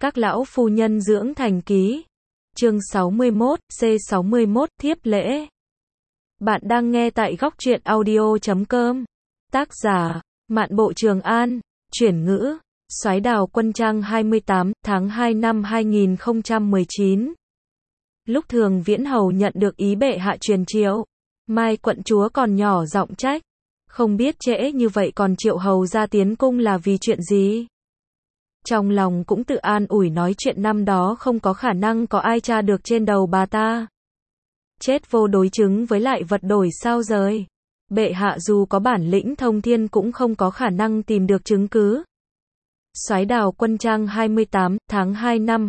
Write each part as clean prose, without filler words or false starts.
Các lão phu nhân dưỡng thành ký. Chương 61, C61, thiếp lễ. Bạn đang nghe tại góc truyện audio.com. Tác giả, Mạn Bộ Trường An. Chuyển ngữ, Soái Đào Quân Trang 28, tháng 2 năm 2019. Lúc Thường Viễn Hầu nhận được ý bệ hạ truyền triệu, Mai quận chúa còn nhỏ giọng trách. Không biết trễ như vậy còn triệu hầu ra tiến cung là vì chuyện gì? Trong lòng cũng tự an ủi nói chuyện năm đó không có khả năng có ai tra được trên đầu bà ta. Chết vô đối chứng với lại vật đổi sao rời. Bệ hạ dù có bản lĩnh thông thiên cũng không có khả năng tìm được chứng cứ. Soái Đào Quân Trang 28, tháng 2 năm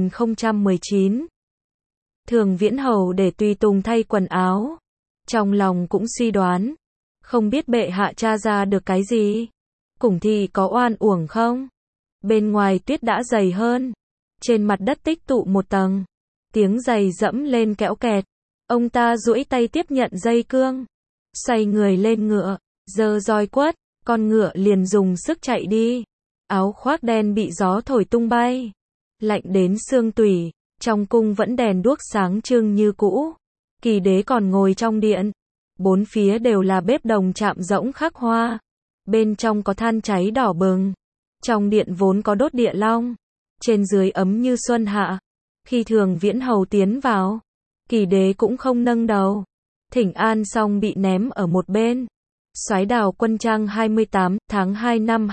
2019. Thường Viễn Hầu để tùy tùng thay quần áo. Trong lòng cũng suy đoán. Không biết bệ hạ tra ra được cái gì? Củng Thị có oan uổng không? Bên ngoài tuyết đã dày hơn. Trên mặt đất tích tụ một tầng. Tiếng giày dẫm lên kẽo kẹt. Ông ta duỗi tay tiếp nhận dây cương. Xoay người lên ngựa. Giơ roi quất. Con ngựa liền dùng sức chạy đi. Áo khoác đen bị gió thổi tung bay. Lạnh đến xương tủy. Trong cung vẫn đèn đuốc sáng trưng như cũ. Kỳ đế còn ngồi trong điện. Bốn phía đều là bếp đồng chạm rỗng khắc hoa. Bên trong có than cháy đỏ bừng. Trong điện vốn có đốt địa long. Trên dưới ấm như xuân hạ. Khi Thường Viễn Hầu tiến vào, Kỳ đế cũng không nâng đầu. Thỉnh an xong bị ném ở một bên. Soái Đào Quân Trang 28, tháng 2 năm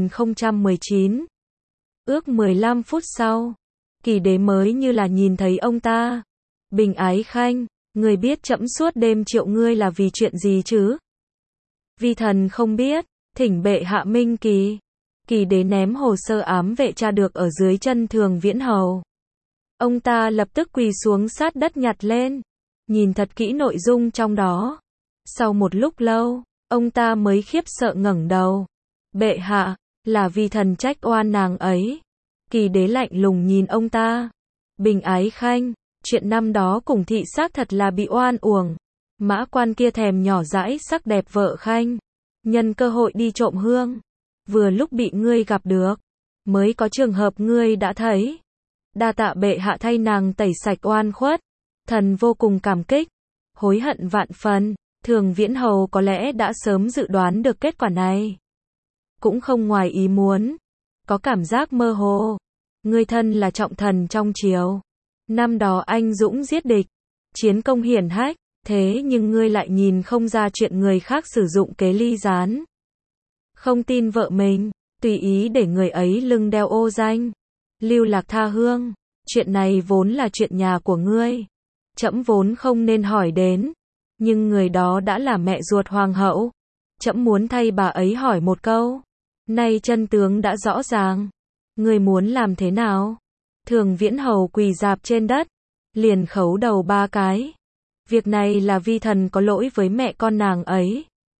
2019. Ước 15 phút sau, Kỳ đế mới như là nhìn thấy ông ta. Bình Ái Khanh, người biết trẫm suốt đêm triệu ngươi là vì chuyện gì chứ? Vi thần không biết, thỉnh bệ hạ minh kỳ. Kỳ đế ném hồ sơ ám vệ tra được ở dưới chân Thường Viễn Hầu. Ông ta lập tức quỳ xuống sát đất nhặt lên, nhìn thật kỹ nội dung trong đó. Sau một lúc lâu, ông ta mới khiếp sợ ngẩng đầu. Bệ hạ, là vi thần trách oan nàng ấy. Kỳ đế lạnh lùng nhìn ông ta. Bình Ái Khanh, chuyện năm đó Củng Thị xác thật là bị oan uổng. Mã quan kia thèm nhỏ dãi sắc đẹp vợ Khanh, nhân cơ hội đi trộm hương. Vừa lúc bị ngươi gặp được, mới có trường hợp ngươi đã thấy. Đa tạ bệ hạ thay nàng tẩy sạch oan khuất. Thần vô cùng cảm kích, hối hận vạn phần. Thường Viễn Hầu có lẽ đã sớm dự đoán được kết quả này. Cũng không ngoài ý muốn. Có cảm giác mơ hồ. Ngươi thân là trọng thần trong triều. Năm đó anh dũng giết địch, chiến công hiển hách. Thế nhưng ngươi lại nhìn không ra chuyện người khác sử dụng kế ly gián. Không tin vợ mình, tùy ý để người ấy lưng đeo ô danh, lưu lạc tha hương. Chuyện này vốn là chuyện nhà của ngươi. Trẫm vốn không nên hỏi đến. Nhưng người đó đã là mẹ ruột hoàng hậu. Trẫm muốn thay bà ấy hỏi một câu. Nay chân tướng đã rõ ràng. Ngươi muốn làm thế nào? Thường Viễn Hầu quỳ rạp trên đất, liền khấu đầu 3 cái. Việc này là vi thần có lỗi với mẹ con nàng ấy.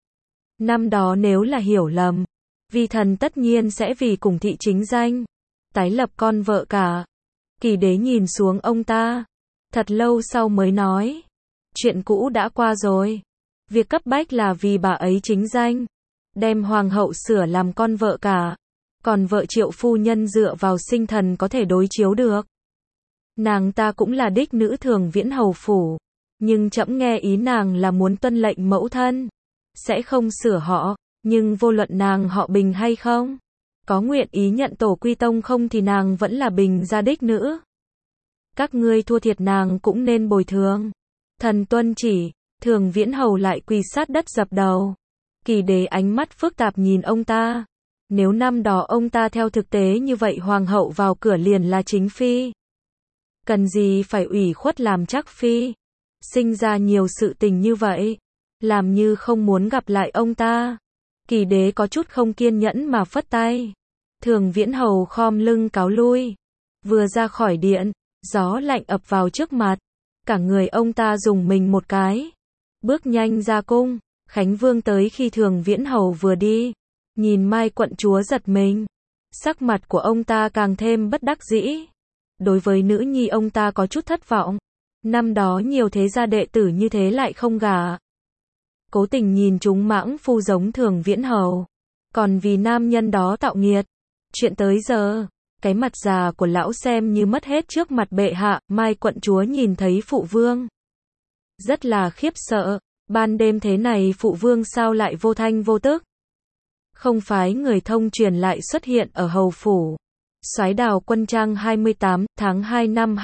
Năm đó nếu là hiểu lầm, vi thần tất nhiên sẽ vì Củng Thị chính danh, tái lập con vợ cả. Kỳ đế nhìn xuống ông ta, thật lâu sau mới nói. Chuyện cũ đã qua rồi. Việc cấp bách là vì bà ấy chính danh, đem hoàng hậu sửa làm con vợ cả. Còn vợ Triệu phu nhân dựa vào sinh thần có thể đối chiếu được. Nàng ta cũng là đích nữ Thường Viễn Hầu phủ. Nhưng trẫm nghe ý nàng là muốn tuân lệnh mẫu thân, sẽ không sửa họ. Nhưng vô luận nàng họ Bình hay không, có nguyện ý nhận tổ quy tông không thì nàng vẫn là Bình gia đích nữ. Các ngươi thua thiệt nàng cũng nên bồi thường. Thần tuân chỉ. Thường Viễn Hầu lại quỳ sát đất dập đầu. Kỳ đế ánh mắt phức tạp nhìn ông ta. Nếu năm đó ông ta theo thực tế như vậy hoàng hậu vào cửa liền là chính phi. Cần gì phải ủy khuất làm chắc phi. Sinh ra nhiều sự tình như vậy. Làm như không muốn gặp lại ông ta. Kỳ đế có chút không kiên nhẫn mà phất tay. Thường Viễn Hầu khom lưng cáo lui. Vừa ra khỏi điện, gió lạnh ập vào trước mặt. Cả người ông ta rùng mình một cái. Bước nhanh ra cung. Khánh Vương tới khi Thường Viễn Hầu vừa đi. Nhìn Mai quận chúa giật mình. Sắc mặt của ông ta càng thêm bất đắc dĩ. Đối với nữ nhi ông ta có chút thất vọng. Năm đó nhiều thế gia đệ tử như thế lại không gả. Cố tình nhìn chúng mãng phu giống Thường Viễn Hầu. Còn vì nam nhân đó tạo nghiệt. Chuyện tới giờ, Cái mặt già của lão xem như mất hết trước mặt bệ hạ, Mai quận chúa nhìn thấy phụ vương. Rất là khiếp sợ, ban đêm thế này phụ vương sao lại vô thanh vô tức. Không phái người thông truyền lại xuất hiện ở hầu phủ. Soái Đào Quân Trang 28 tháng 2 năm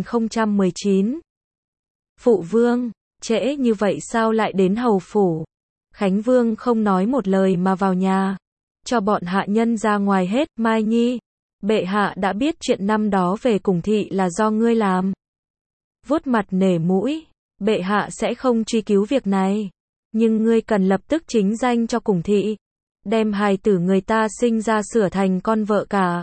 2019. Phụ vương, trễ như vậy sao lại đến hầu phủ? Khánh Vương không nói một lời mà vào nhà, cho bọn hạ nhân ra ngoài hết. Mai Nhi, bệ hạ đã biết chuyện năm đó về Cùng Thị là do ngươi làm. Vuốt mặt nể mũi, bệ hạ sẽ không truy cứu việc này, nhưng ngươi cần lập tức chính danh cho Cùng Thị, đem hài tử người ta sinh ra sửa thành con vợ cả.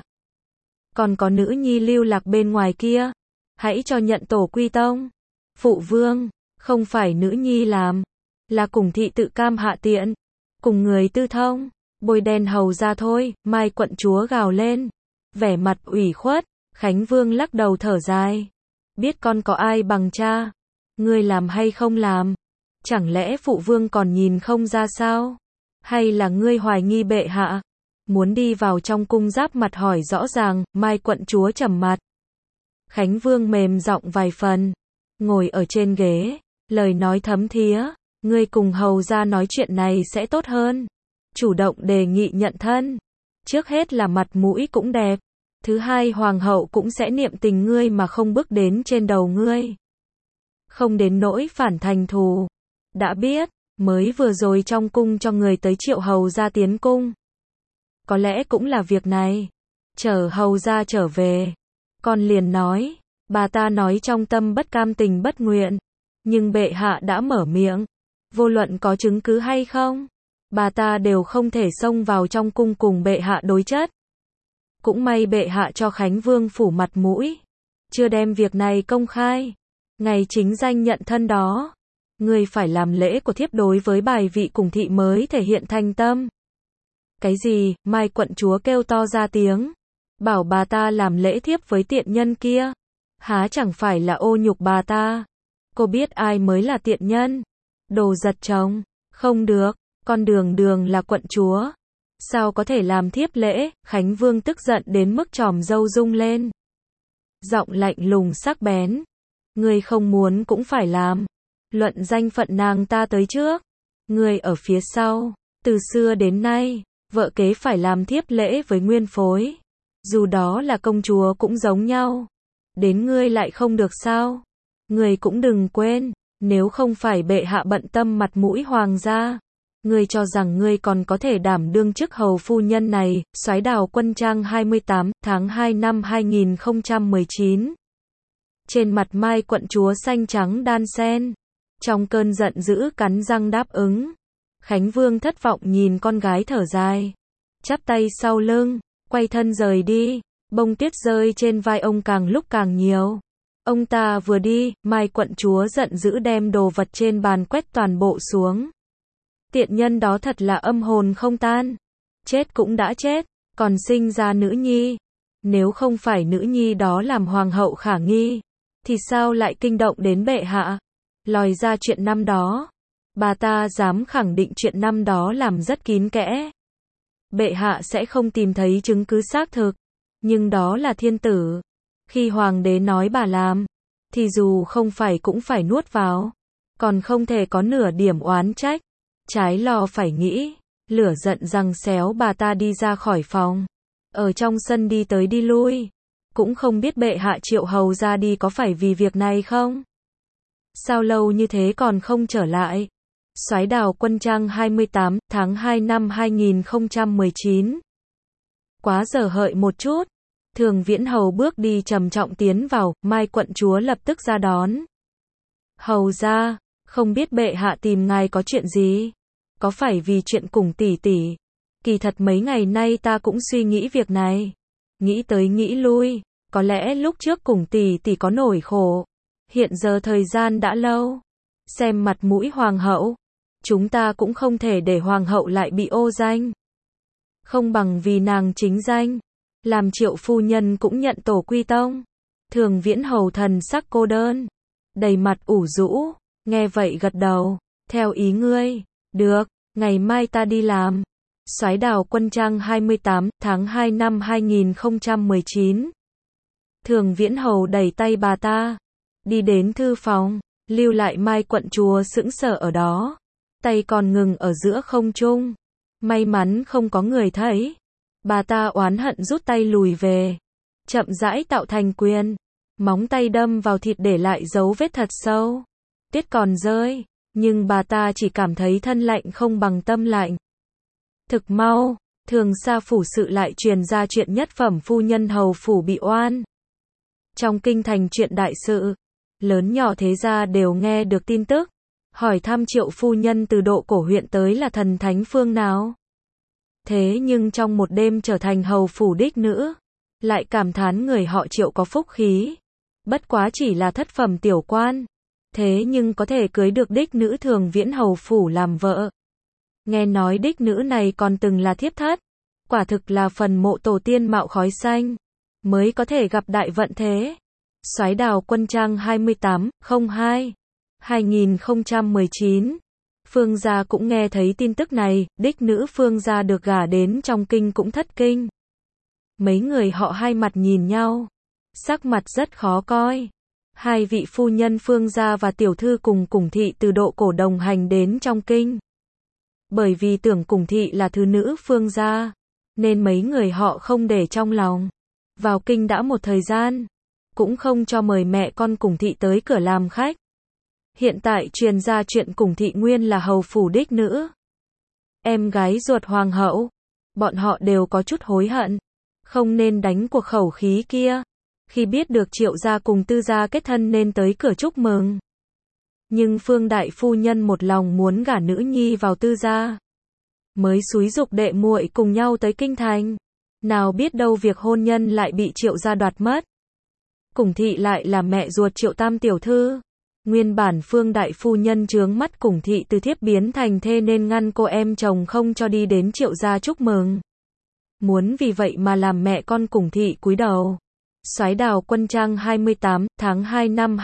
Còn có nữ nhi lưu lạc bên ngoài kia, hãy cho nhận tổ quy tông. Phụ vương, không phải nữ nhi làm, là Cùng Thị tự cam hạ tiện, cùng người tư thông, bôi đen hầu ra thôi. Mai quận chúa gào lên, vẻ mặt ủy khuất. Khánh Vương lắc đầu thở dài, biết con có ai bằng cha, ngươi làm hay không làm, chẳng lẽ phụ vương còn nhìn không ra sao? Hay là ngươi hoài nghi bệ hạ? Muốn đi vào trong cung giáp mặt hỏi rõ ràng. Mai quận chúa trầm mặt. Khánh Vương mềm giọng vài phần, ngồi ở trên ghế, lời nói thấm thía, ngươi cùng hầu ra nói chuyện này sẽ tốt hơn. Chủ động đề nghị nhận thân. Trước hết là mặt mũi cũng đẹp, thứ hai hoàng hậu cũng sẽ niệm tình ngươi mà không bước đến trên đầu ngươi. Không đến nỗi phản thành thù. Đã biết, mới vừa rồi trong cung cho người tới triệu hầu ra tiến cung. Có lẽ cũng là việc này. Chờ hầu ra trở về, con liền nói, bà ta nói trong tâm bất cam tình bất nguyện, nhưng bệ hạ đã mở miệng, vô luận có chứng cứ hay không, bà ta đều không thể xông vào trong cung cùng bệ hạ đối chất. Cũng may bệ hạ cho Khánh Vương phủ mặt mũi, chưa đem việc này công khai. Ngày chính danh nhận thân đó, ngươi phải làm lễ của thiếp đối với bài vị Cùng Thị mới thể hiện thành tâm. Cái gì? Mai quận chúa kêu to ra tiếng, bảo bà ta làm lễ thiếp với tiện nhân kia, há chẳng phải là ô nhục bà ta? Cô biết ai mới là tiện nhân? Đồ giật chồng, không được, con Đường Đường là quận chúa, sao có thể làm thiếp lễ? Khánh Vương tức giận đến mức chòm râu rung lên, giọng lạnh lùng sắc bén, ngươi không muốn cũng phải làm. Luận danh phận nàng ta tới trước, ngươi ở phía sau. Từ xưa đến nay, vợ kế phải làm thiếp lễ với nguyên phối, dù đó là công chúa cũng giống nhau. Đến ngươi lại không được sao? Ngươi cũng đừng quên, nếu không phải bệ hạ bận tâm mặt mũi hoàng gia, ngươi cho rằng ngươi còn có thể đảm đương chức hầu phu nhân này? Soái Đào Quân Trang 28 tháng 2 năm 2019. Trên mặt Mai quận chúa xanh trắng đan xen, trong cơn giận dữ cắn răng đáp ứng. Khánh Vương thất vọng nhìn con gái thở dài, chắp tay sau lưng, quay thân rời đi. Bông tuyết rơi trên vai ông càng lúc càng nhiều. Ông ta vừa đi, Mai quận chúa giận dữ đem đồ vật trên bàn quét toàn bộ xuống. Tiện nhân đó thật là âm hồn không tan. Chết cũng đã chết, còn sinh ra nữ nhi. Nếu không phải nữ nhi đó làm hoàng hậu khả nghi, thì sao lại kinh động đến bệ hạ? Lòi ra chuyện năm đó, bà ta dám khẳng định chuyện năm đó làm rất kín kẽ. Bệ hạ sẽ không tìm thấy chứng cứ xác thực, nhưng đó là thiên tử. Khi hoàng đế nói bà làm, thì dù không phải cũng phải nuốt vào, còn không thể có nửa điểm oán trách. Trái lo phải nghĩ, lửa giận giằng xéo bà ta đi ra khỏi phòng, ở trong sân đi tới đi lui, cũng không biết bệ hạ triệu hầu ra đi có phải vì việc này không? Sao lâu như thế còn không trở lại? Soái Đào Quân Trang 28 tháng 2 năm 2019. Quá giờ hợi một chút, Thường Viễn Hầu bước đi trầm trọng tiến vào. Mai quận chúa lập tức ra đón. Hầu ra, không biết bệ hạ tìm ngài có chuyện gì? Có phải vì chuyện Cùng tỷ tỷ? Kỳ thật mấy ngày nay ta cũng suy nghĩ việc này, nghĩ tới nghĩ lui, có lẽ lúc trước Cùng tỷ tỷ có nỗi khổ, hiện giờ thời gian đã lâu. Xem mặt mũi hoàng hậu, chúng ta cũng không thể để hoàng hậu lại bị ô danh. Không bằng vì nàng chính danh, làm Triệu phu nhân cũng nhận tổ quy tông. Thường Viễn Hầu thần sắc cô đơn, đầy mặt ủ rũ, nghe vậy gật đầu, theo ý ngươi. Được, ngày mai ta đi làm. Soái Đào Quân Trang 28, tháng 2 năm 2019. Thường Viễn Hầu đẩy tay bà ta, đi đến thư phòng, lưu lại Mai quận chúa sững sờ ở đó, tay còn ngừng ở giữa không trung. May mắn không có người thấy. Bà ta oán hận rút tay lùi về, chậm rãi tạo thành quyền, móng tay đâm vào thịt để lại dấu vết thật sâu. Tuyết còn rơi, nhưng bà ta chỉ cảm thấy thân lạnh không bằng tâm lạnh. Thực mau, Thường Sa phủ sự lại truyền ra chuyện nhất phẩm phu nhân hầu phủ bị oan. Trong kinh thành chuyện đại sự, lớn nhỏ thế gia đều nghe được tin tức, hỏi thăm Triệu phu nhân từ Độ Cổ huyện tới là thần thánh phương nào. Thế nhưng trong một đêm trở thành hầu phủ đích nữ, lại cảm thán người họ Triệu có phúc khí. Bất quá chỉ là thất phẩm tiểu quan, thế nhưng có thể cưới được đích nữ Thường Viễn hầu phủ làm vợ. Nghe nói đích nữ này còn từng là thiếp thất, quả thực là phần mộ tổ tiên mạo khói xanh, mới có thể gặp đại vận thế. Soái Đào Quân Trang 28/02 2019. Phương gia cũng nghe thấy tin tức này, đích nữ Phương gia được gả đến trong kinh cũng thất kinh. Mấy người họ hai mặt nhìn nhau, sắc mặt rất khó coi. Hai vị phu nhân Phương gia và tiểu thư cùng thị từ Độ Cổ đồng hành đến trong kinh. Bởi vì tưởng cùng thị là thứ nữ Phương gia, nên mấy người họ không để trong lòng. Vào kinh đã một thời gian, cũng không cho mời mẹ con cùng thị tới cửa làm khách. Hiện tại truyền ra chuyện cùng thị nguyên là hầu phủ đích nữ, em gái ruột hoàng hậu. Bọn họ đều có chút hối hận, không nên đánh cuộc khẩu khí kia. Khi biết được Triệu gia cùng Tư gia kết thân nên tới cửa chúc mừng. Nhưng Phương đại phu nhân một lòng muốn gả nữ nhi vào Tư gia, mới xúi giục đệ muội cùng nhau tới kinh thành. Nào biết đâu việc hôn nhân lại bị Triệu gia đoạt mất. Cùng thị lại là mẹ ruột Triệu tam tiểu thư. Nguyên bản Phương đại phu nhân chướng mắt cùng thị từ thiếp biến thành thê nên ngăn cô em chồng không cho đi đến Triệu gia chúc mừng. Muốn vì vậy mà làm mẹ con cùng thị cúi đầu. Soái Đào Quân Trang 28, tháng 2 năm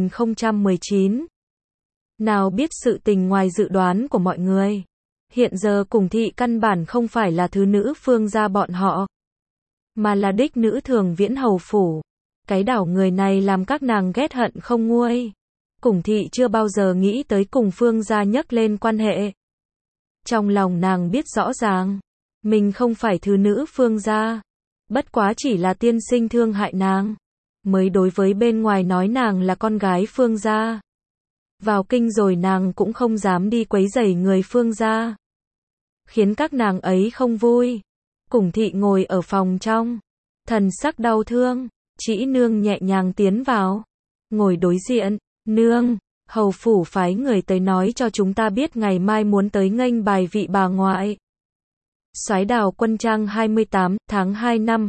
2019. Nào biết sự tình ngoài dự đoán của mọi người. Hiện giờ cùng thị căn bản không phải là thứ nữ Phương gia bọn họ, mà là đích nữ Thường Viễn hầu phủ. Cái đảo người này làm các nàng ghét hận không nguôi. Cùng thị chưa bao giờ nghĩ tới cùng Phương gia nhắc lên quan hệ. Trong lòng nàng biết rõ ràng, mình không phải thứ nữ Phương gia, bất quá chỉ là tiên sinh thương hại nàng, mới đối với bên ngoài nói nàng là con gái Phương gia. Vào kinh rồi nàng cũng không dám đi quấy rầy người Phương gia, khiến các nàng ấy không vui. Cùng thị ngồi ở phòng trong, thần sắc đau thương. Trĩ nương nhẹ nhàng tiến vào, ngồi đối diện. Nương, hầu phủ phái người tới nói cho chúng ta biết ngày mai muốn tới nghênh bài vị bà ngoại. Soái Đào Quân Trang 28, tháng 2 năm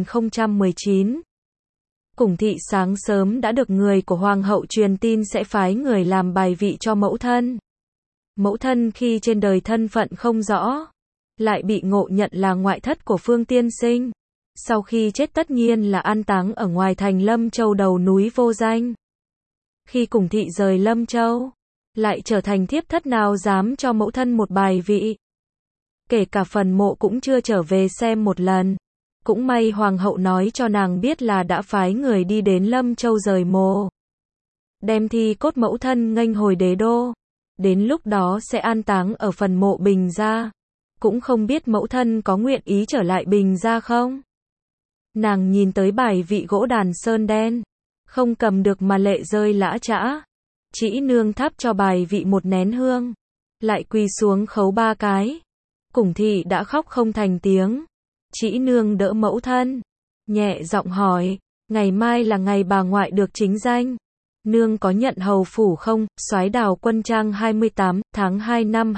2019. Cùng thị sáng sớm đã được người của hoàng hậu truyền tin sẽ phái người làm bài vị cho mẫu thân. Mẫu thân khi trên đời thân phận không rõ, lại bị ngộ nhận là ngoại thất của Phương tiên sinh. Sau khi chết tất nhiên là an táng ở ngoài thành Lâm Châu đầu núi vô danh. Khi cùng thị rời Lâm Châu, lại trở thành thiếp thất nào dám cho mẫu thân một bài vị. Kể cả phần mộ cũng chưa trở về xem một lần. Cũng may hoàng hậu nói cho nàng biết là đã phái người đi đến Lâm Châu rời mộ, đem thi cốt mẫu thân nghênh hồi đế đô. Đến lúc đó sẽ an táng ở phần mộ Bình gia. Cũng không biết mẫu thân có nguyện ý trở lại Bình gia không? Nàng nhìn tới bài vị gỗ đàn sơn đen, không cầm được mà lệ rơi lã chã. Trĩ nương thắp cho bài vị một nén hương, lại quỳ xuống khấu 3 cái. Cùng thị đã khóc không thành tiếng. Trĩ nương đỡ mẫu thân, nhẹ giọng hỏi, ngày mai là ngày bà ngoại được chính danh, nương có nhận hầu phủ không? Soái Đào Quân Trang 28, tháng 2 năm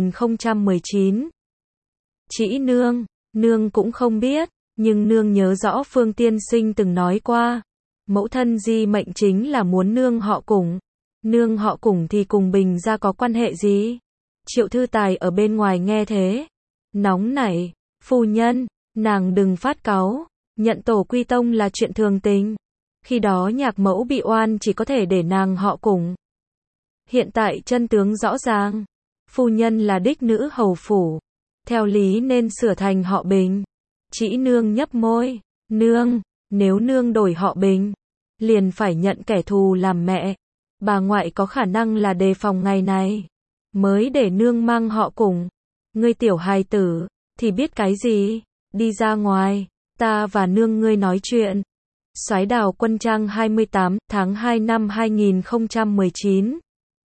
2019. Trĩ nương cũng không biết, nhưng nương nhớ rõ Phương tiên sinh từng nói qua, mẫu thân di mệnh chính là muốn nương họ Cùng. Nương họ Cùng thì cùng Bình gia có quan hệ gì? Triệu Thư Tài ở bên ngoài nghe thế, nóng nảy. Phu nhân, nàng đừng phát cáu, nhận tổ quy tông là chuyện thường tình. Khi đó nhạc mẫu bị oan chỉ có thể để nàng họ Cùng. Hiện tại chân tướng rõ ràng, phu nhân là đích nữ hầu phủ, theo lý nên sửa thành họ Bình. Trĩ Nương nhấp môi, nương, nếu nương đổi họ Bình, liền phải nhận kẻ thù làm mẹ. Bà ngoại có khả năng là đề phòng ngày này, mới để nương mang họ cùng. Ngươi tiểu hài tử, thì biết cái gì, đi ra ngoài, ta và nương ngươi nói chuyện. Soái Đào Quân Trang 28 tháng 2 năm 2019.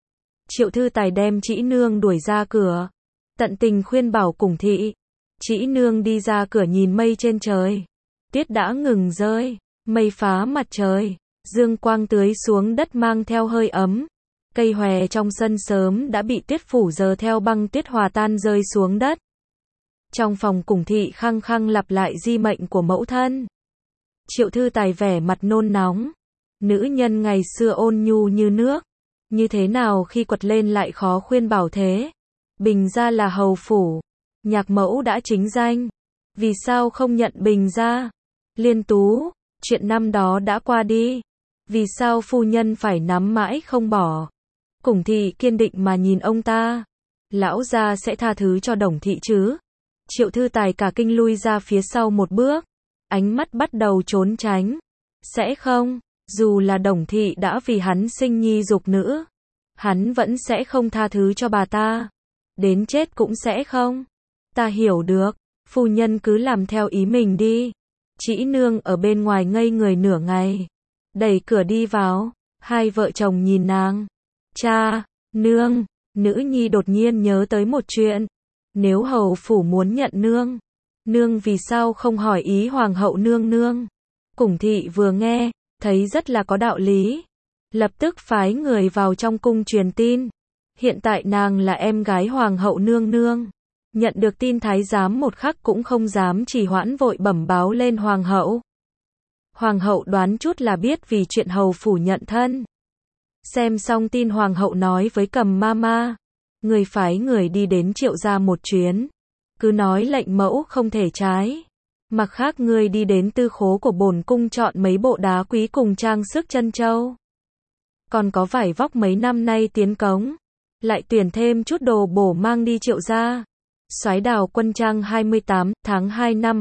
Triệu Thư Tài đem Trĩ Nương đuổi ra cửa, tận tình khuyên bảo Củng Thị. Trĩ Nương đi ra cửa nhìn mây trên trời. Tuyết đã ngừng rơi, mây phá mặt trời, dương quang tưới xuống đất mang theo hơi ấm. Cây hòe trong sân sớm đã bị tuyết phủ giờ theo băng tuyết hòa tan rơi xuống đất. Trong phòng Củng Thị khăng khăng lặp lại di mệnh của mẫu thân. Triệu Thư Tài vẻ mặt nôn nóng. Nữ nhân ngày xưa ôn nhu như nước, như thế nào khi quật lên lại khó khuyên bảo thế. Bình gia là hầu phủ, nhạc mẫu đã chính danh, vì sao không nhận Bình gia? Liên Tú, chuyện năm đó đã qua đi, vì sao phu nhân phải nắm mãi không bỏ? Củng Thị kiên định mà nhìn ông ta. Lão gia sẽ tha thứ cho Đồng Thị chứ? Triệu Thư Tài cả kinh lui ra phía sau một bước, ánh mắt bắt đầu trốn tránh. Sẽ không, dù là Đồng Thị đã vì hắn sinh nhi dục nữ, hắn vẫn sẽ không tha thứ cho bà ta. Đến chết cũng sẽ không. Ta hiểu được, phu nhân cứ làm theo ý mình đi. Trĩ Nương ở bên ngoài ngây người nửa ngày, đẩy cửa đi vào, hai vợ chồng nhìn nàng. Cha, nương, nữ nhi đột nhiên nhớ tới một chuyện. Nếu hầu phủ muốn nhận nương, nương vì sao không hỏi ý hoàng hậu nương nương? Củng Thị vừa nghe, thấy rất là có đạo lý, lập tức phái người vào trong cung truyền tin. Hiện tại nàng là em gái hoàng hậu nương nương. Nhận được tin thái giám một khắc cũng không dám trì hoãn, vội bẩm báo lên hoàng hậu. Hoàng hậu đoán chút là biết vì chuyện hầu phủ nhận thân. Xem xong tin hoàng hậu nói với Cầm Mama, người phái người đi đến Triệu gia một chuyến, cứ nói lệnh mẫu không thể trái. Mặt khác người đi đến tư khố của bổn cung chọn mấy bộ đá quý cùng trang sức chân châu. Còn có vải vóc mấy năm nay tiến cống, lại tuyển thêm chút đồ bổ mang đi Triệu gia. Soái Đào Quân Trang 28 tháng 2 năm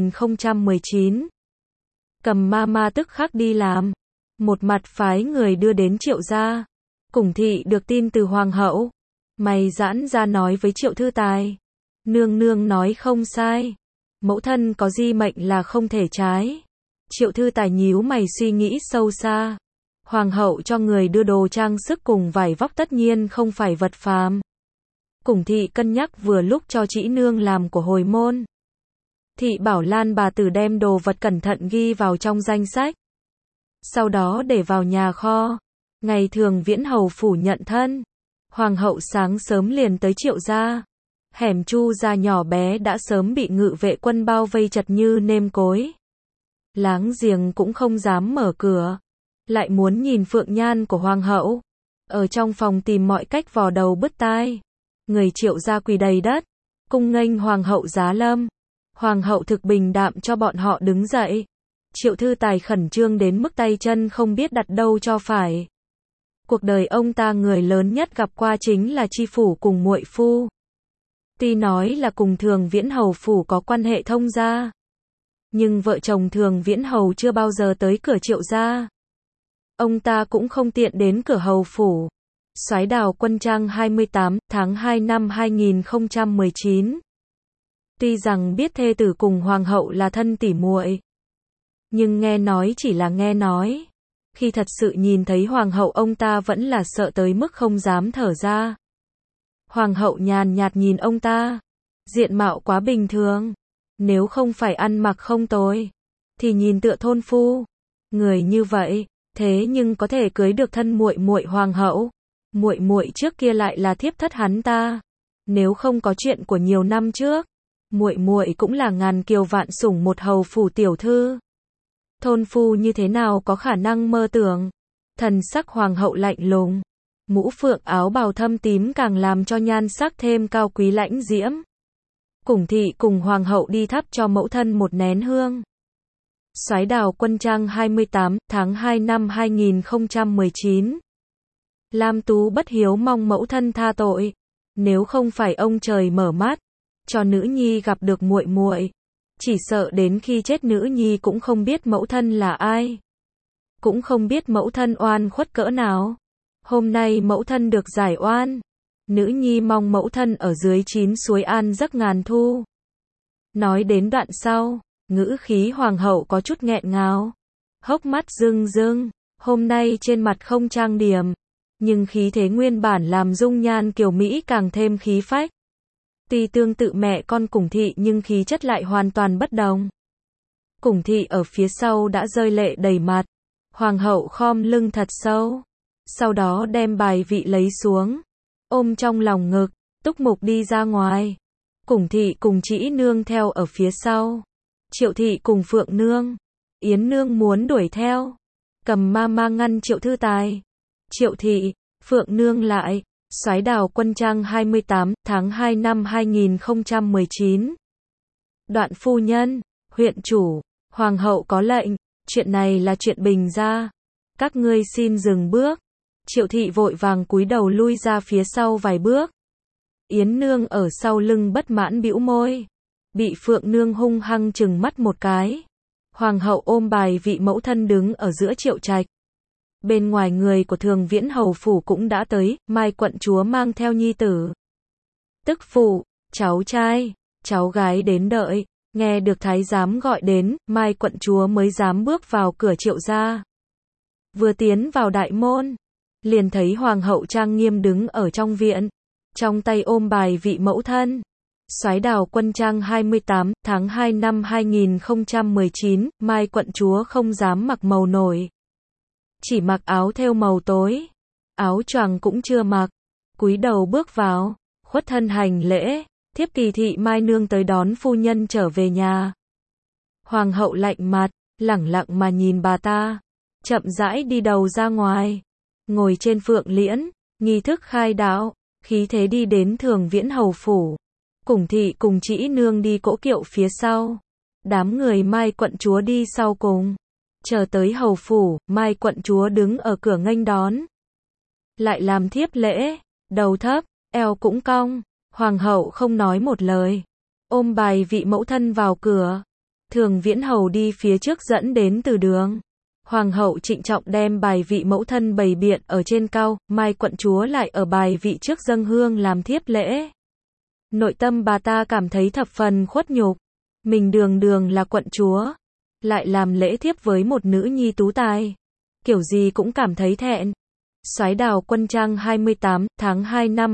2019. Cầm Mama tức khắc đi làm, một mặt phái người đưa đến Triệu gia. Củng Thị được tin từ hoàng hậu, mày giãn ra nói với Triệu Thư Tài. Nương nương nói không sai, mẫu thân có di mệnh là không thể trái. Triệu Thư Tài nhíu mày suy nghĩ sâu xa. Hoàng hậu cho người đưa đồ trang sức cùng vải vóc tất nhiên không phải vật phàm. Củng Thị cân nhắc vừa lúc cho Trĩ Nương làm của hồi môn. Thị bảo Lan bà tử đem đồ vật cẩn thận ghi vào trong danh sách, sau đó để vào nhà kho. Ngày thường Viễn hầu phủ nhận thân, hoàng hậu sáng sớm liền tới Triệu gia. Hẻm Chu gia nhỏ bé đã sớm bị ngự vệ quân bao vây chật như nêm cối. Láng giềng cũng không dám mở cửa, lại muốn nhìn phượng nhan của hoàng hậu. Ở trong phòng tìm mọi cách vò đầu bứt tai. Người Triệu gia quỳ đầy đất, cung nghênh hoàng hậu giá lâm. Hoàng hậu thực bình đạm cho bọn họ đứng dậy. Triệu Thư Tài khẩn trương đến mức tay chân không biết đặt đâu cho phải. Cuộc đời ông ta người lớn nhất gặp qua chính là chi phủ cùng muội phu. Tuy nói là cùng Thường Viễn hầu phủ có quan hệ thông gia, nhưng vợ chồng Thường Viễn hầu chưa bao giờ tới cửa Triệu gia. Ông ta cũng không tiện đến cửa hầu phủ. Soái Đào Quân Trang 28 tháng 2 năm 2019. Tuy rằng biết thê tử cùng hoàng hậu là thân tỉ muội, nhưng nghe nói chỉ là nghe nói. Khi thật sự nhìn thấy hoàng hậu ông ta vẫn là sợ tới mức không dám thở ra. Hoàng hậu nhàn nhạt nhìn ông ta, diện mạo quá bình thường, nếu không phải ăn mặc không tồi, thì nhìn tựa thôn phu. Người như vậy, thế nhưng có thể cưới được thân muội muội hoàng hậu. Muội muội trước kia lại là thiếp thất hắn ta. Nếu không có chuyện của nhiều năm trước, muội muội cũng là ngàn kiều vạn sủng một hầu phủ tiểu thư. Thôn phu như thế nào có khả năng mơ tưởng. Thần sắc hoàng hậu lạnh lùng, mũ phượng áo bào thâm tím càng làm cho nhan sắc thêm cao quý lãnh diễm. Củng Thị cùng hoàng hậu đi thắp cho mẫu thân một nén hương. Soái Đào Quân Trang 28 tháng 2 năm 2019. Lam Tú bất hiếu mong mẫu thân tha tội. Nếu không phải ông trời mở mắt, cho nữ nhi gặp được muội muội. Chỉ sợ đến khi chết nữ nhi cũng không biết mẫu thân là ai. Cũng không biết mẫu thân oan khuất cỡ nào. Hôm nay mẫu thân được giải oan. Nữ nhi mong mẫu thân ở dưới 9 suối an giấc ngàn thu. Nói đến đoạn sau, ngữ khí hoàng hậu có chút nghẹn ngào. Hốc mắt rưng rưng, hôm nay trên mặt không trang điểm. Nhưng khí thế nguyên bản làm dung nhan kiều Mỹ càng thêm khí phách. Tuy tương tự mẹ con Củng Thị nhưng khí chất lại hoàn toàn bất đồng. Củng Thị ở phía sau đã rơi lệ đầy mặt. Hoàng hậu khom lưng thật sâu. Sau đó đem bài vị lấy xuống. Ôm trong lòng ngực, túc mục đi ra ngoài. Củng Thị cùng Trĩ Nương theo ở phía sau. Triệu Thị cùng Phượng Nương. Yến Nương muốn đuổi theo. Cầm ma ma ngăn Triệu Thư Tài. Triệu Thị, Phượng Nương lại. Soái Đào Quân Trang 28 tháng 2 năm 2019. Đoạn phu nhân, huyện chủ, hoàng hậu có lệnh, chuyện này là chuyện bình gia. Các ngươi xin dừng bước. Triệu Thị vội vàng cúi đầu lui ra phía sau vài bước. Yến Nương ở sau lưng bất mãn bĩu môi. Bị Phượng Nương hung hăng trừng mắt một cái. Hoàng hậu ôm bài vị mẫu thân đứng ở giữa Triệu Trạch. Bên ngoài người của Thường Viễn hầu phủ cũng đã tới, Mai quận chúa mang theo nhi tử, tức phụ, cháu trai, cháu gái đến đợi. Nghe được thái giám gọi đến, Mai quận chúa mới dám bước vào cửa Triệu gia. Vừa tiến vào đại môn, liền thấy hoàng hậu trang nghiêm đứng ở trong viện, trong tay ôm bài vị mẫu thân. Soái Đào Quân Trang 28 tháng 2 năm 2019, Mai quận chúa không dám mặc màu nổi. Chỉ mặc áo thêu màu tối. Áo choàng cũng chưa mặc. Cúi đầu bước vào, khuất thân hành lễ. Thiếp Kỳ thị Mai nương tới đón phu nhân trở về nhà. Hoàng hậu lạnh mặt, lẳng lặng mà nhìn bà ta. Chậm rãi đi đầu ra ngoài. Ngồi trên phượng liễn, nghi thức khai đạo. Khí thế đi đến Thường Viễn hầu phủ. Củng Thị cùng Trĩ Nương đi cỗ kiệu phía sau. Đám người Mai quận chúa đi sau cùng. Chờ tới hầu phủ, Mai quận chúa đứng ở cửa nghênh đón. Lại làm thiếp lễ, đầu thấp, eo cũng cong. Hoàng hậu không nói một lời. Ôm bài vị mẫu thân vào cửa. Thường Viễn hầu đi phía trước dẫn đến từ đường. Hoàng hậu trịnh trọng đem bài vị mẫu thân bày biện ở trên cao. Mai quận chúa lại ở bài vị trước dâng hương làm thiếp lễ. Nội tâm bà ta cảm thấy thập phần khuất nhục. Mình đường đường là quận chúa, lại làm lễ thiếp với một nữ nhi tú tài. Kiểu gì cũng cảm thấy thẹn. Soái Đào Quân Trang 28 tháng 2 năm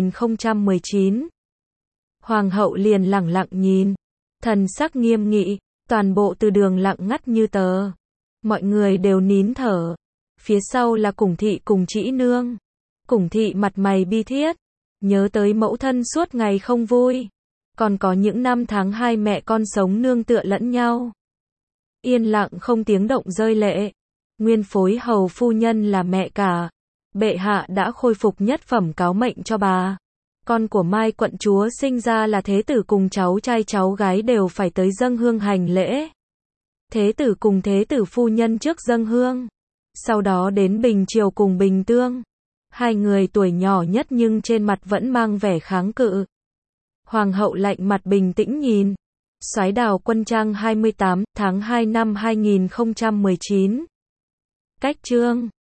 2019. Hoàng hậu liền lẳng lặng nhìn. Thần sắc nghiêm nghị. Toàn bộ từ đường lặng ngắt như tờ. Mọi người đều nín thở. Phía sau là Củng Thị cùng Trĩ Nương. Củng Thị mặt mày bi thiết. Nhớ tới mẫu thân suốt ngày không vui. Còn có những năm tháng hai mẹ con sống nương tựa lẫn nhau. Yên lặng không tiếng động rơi lệ. Nguyên phối hầu phu nhân là mẹ cả. Bệ hạ đã khôi phục nhất phẩm cáo mệnh cho bà. Con của Mai quận chúa sinh ra là thế tử cùng cháu trai cháu gái đều phải tới dâng hương hành lễ. Thế tử cùng thế tử phu nhân trước dâng hương. Sau đó đến Bình Triều cùng Bình Tương. Hai người tuổi nhỏ nhất nhưng trên mặt vẫn mang vẻ kháng cự. Hoàng hậu lạnh mặt bình tĩnh nhìn. Soái Đào Quân Trang 28 tháng 2 năm 2019. Cách chương